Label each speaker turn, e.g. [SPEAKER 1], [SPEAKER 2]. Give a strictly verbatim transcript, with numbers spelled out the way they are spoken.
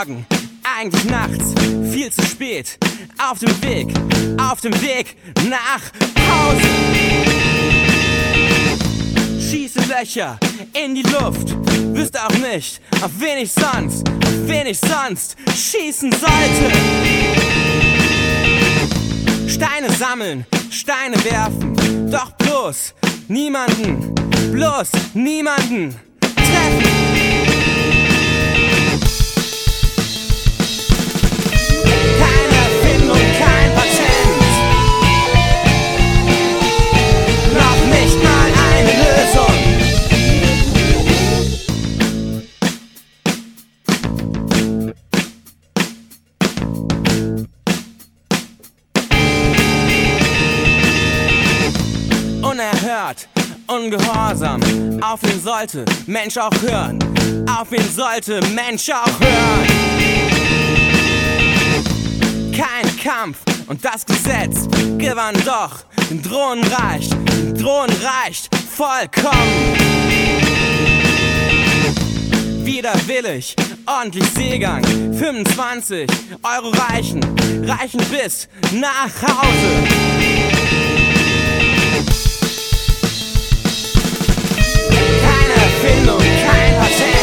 [SPEAKER 1] Morgen, eigentlich nachts, viel zu spät. Auf dem Weg, auf dem Weg nach Hause. Schieße Löcher in die Luft, wüsste auch nicht, auf wen ich sonst, auf wen ich sonst schießen sollte. Steine sammeln, Steine werfen, doch bloß niemanden, bloß niemanden treffen. Keine Erfindung, kein Patent, noch nicht mal eine Lösung. Unerhört, ungehorsam, auf wen sollte Mensch auch hören? Auf wen sollte Mensch auch hören? Kein Kampf und das Gesetz gewann doch. Den Drohnen reicht, den Drohnen reicht vollkommen. Widerwillig, ordentlich Seegang, fünfundzwanzig Euro reichen, reichen bis nach Hause. Keine Erfindung, kein Patent,